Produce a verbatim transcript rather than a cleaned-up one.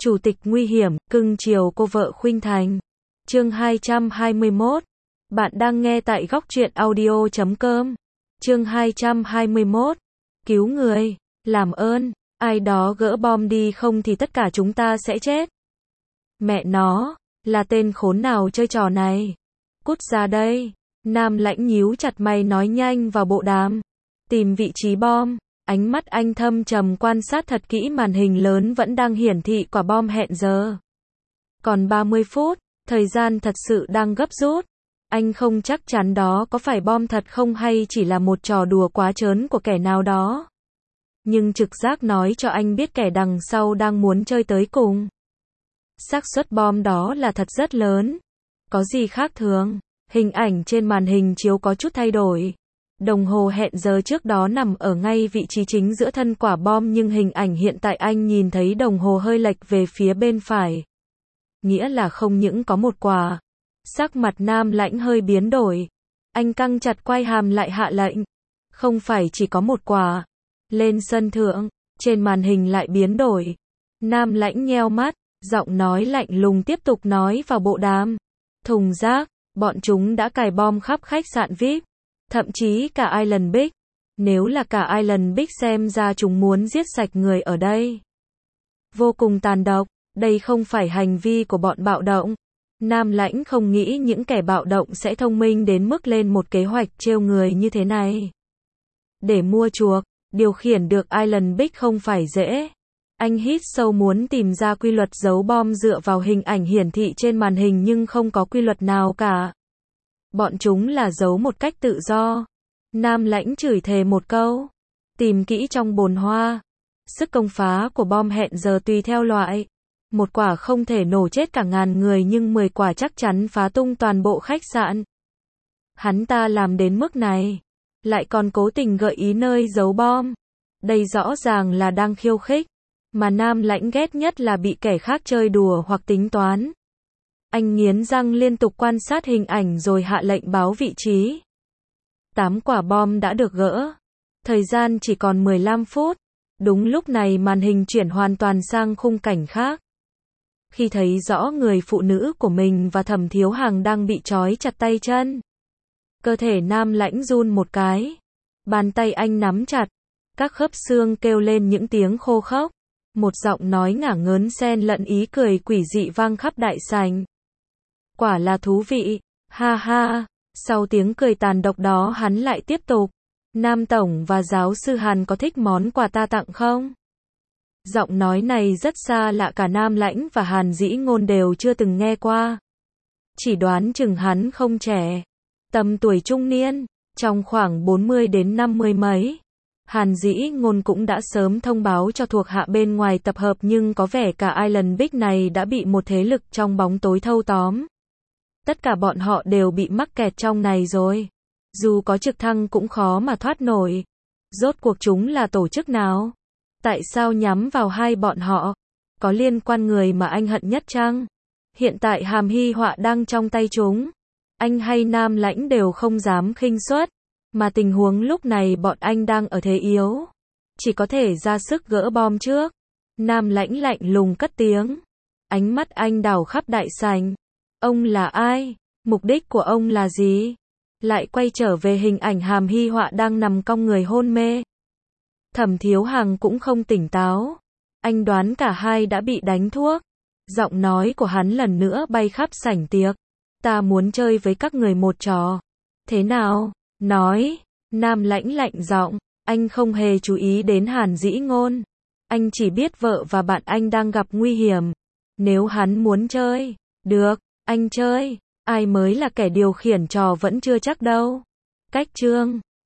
Chủ tịch nguy hiểm, cưng chiều cô vợ khuynh thành. Chương hai trăm hai mươi mốt. Bạn đang nghe tại góc truyện audio chấm com. Chương hai trăm hai mươi mốt. Cứu người, làm ơn, ai đó gỡ bom đi không thì tất cả chúng ta sẽ chết. Mẹ nó, là tên khốn nào chơi trò này? Cút ra đây. Nam Lãnh nhíu chặt mày nói nhanh vào bộ đàm. Tìm vị trí bom. Ánh mắt anh thâm trầm quan sát thật kỹ màn hình lớn vẫn đang hiển thị quả bom hẹn giờ. Còn ba mươi phút, thời gian thật sự đang gấp rút. Anh không chắc chắn đó có phải bom thật không hay chỉ là một trò đùa quá trớn của kẻ nào đó. Nhưng trực giác nói cho anh biết kẻ đằng sau đang muốn chơi tới cùng. Xác suất bom đó là thật rất lớn. Có gì khác thường? Hình ảnh trên màn hình chiếu có chút thay đổi. Đồng hồ hẹn giờ trước đó nằm ở ngay vị trí chính giữa thân quả bom nhưng hình ảnh hiện tại anh nhìn thấy đồng hồ hơi lệch về phía bên phải. Nghĩa là không những có một quả. Sắc mặt Nam Lãnh hơi biến đổi. Anh căng chặt quai hàm lại hạ lệnh. Không phải chỉ có một quả. Lên sân thượng, trên màn hình lại biến đổi. Nam Lãnh nheo mắt, giọng nói lạnh lùng tiếp tục nói vào bộ đàm. Thùng rác, bọn chúng đã cài bom khắp khách sạn vi ai pi. Thậm chí cả Island Big. Nếu là cả Island Big xem ra chúng muốn giết sạch người ở đây. Vô cùng tàn độc, đây không phải hành vi của bọn bạo động. Nam Lãnh không nghĩ những kẻ bạo động sẽ thông minh đến mức lên một kế hoạch trêu người như thế này. Để mua chuộc, điều khiển được Island Big không phải dễ. Anh hít sâu muốn tìm ra quy luật giấu bom dựa vào hình ảnh hiển thị trên màn hình nhưng không có quy luật nào cả. Bọn chúng là giấu một cách tự do. Nam Lãnh chửi thề một câu. Tìm kỹ trong bồn hoa. Sức công phá của bom hẹn giờ tùy theo loại. Một quả không thể nổ chết cả ngàn người nhưng mười quả chắc chắn phá tung toàn bộ khách sạn. Hắn ta làm đến mức này. Lại còn cố tình gợi ý nơi giấu bom. Đây rõ ràng là đang khiêu khích. Mà Nam Lãnh ghét nhất là bị kẻ khác chơi đùa hoặc tính toán. Anh nghiến răng liên tục quan sát hình ảnh rồi hạ lệnh báo vị trí. Tám quả bom đã được gỡ. Thời gian chỉ còn mười lăm phút. Đúng lúc này màn hình chuyển hoàn toàn sang khung cảnh khác. Khi thấy rõ người phụ nữ của mình và Thẩm Thiếu Hằng đang bị trói chặt tay chân. Cơ thể Nam Lãnh run một cái. Bàn tay anh nắm chặt. Các khớp xương kêu lên những tiếng khô khốc. Một giọng nói ngả ngớn xen lẫn ý cười quỷ dị vang khắp đại sảnh. Quả là thú vị, ha ha. Sau tiếng cười tàn độc đó hắn lại tiếp tục. Nam Tổng và giáo sư Hàn có thích món quà ta tặng không? Giọng nói này rất xa lạ cả Nam Lãnh và Hàn Dĩ Ngôn đều chưa từng nghe qua. Chỉ đoán chừng hắn không trẻ. Tầm tuổi trung niên, trong khoảng bốn mươi đến năm mươi mấy. Hàn Dĩ Ngôn cũng đã sớm thông báo cho thuộc hạ bên ngoài tập hợp nhưng có vẻ cả Island Big này đã bị một thế lực trong bóng tối thâu tóm. Tất cả bọn họ đều bị mắc kẹt trong này rồi. Dù có trực thăng cũng khó mà thoát nổi. Rốt cuộc chúng là tổ chức nào? Tại sao nhắm vào hai bọn họ? Có liên quan người mà anh hận nhất chăng? Hiện tại hàm hy họa đang trong tay chúng. Anh hay Nam Lãnh đều không dám khinh suất. Mà tình huống lúc này bọn anh đang ở thế yếu. Chỉ có thể ra sức gỡ bom trước. Nam Lãnh lạnh lùng cất tiếng. Ánh mắt anh đảo khắp đại sảnh. Ông là ai? Mục đích của ông là gì? Lại quay trở về hình ảnh hàm hy họa đang nằm cong người hôn mê. Thẩm Thiếu Hằng cũng không tỉnh táo. Anh đoán cả hai đã bị đánh thuốc. Giọng nói của hắn lần nữa bay khắp sảnh tiệc. Ta muốn chơi với các người một trò. Thế nào? Nói. Nam Lãnh lạnh giọng. Anh không hề chú ý đến Hàn Dĩ Ngôn. Anh chỉ biết vợ và bạn anh đang gặp nguy hiểm. Nếu hắn muốn chơi. Được, anh chơi. Ai mới là kẻ điều khiển trò vẫn chưa chắc đâu. Cách chương.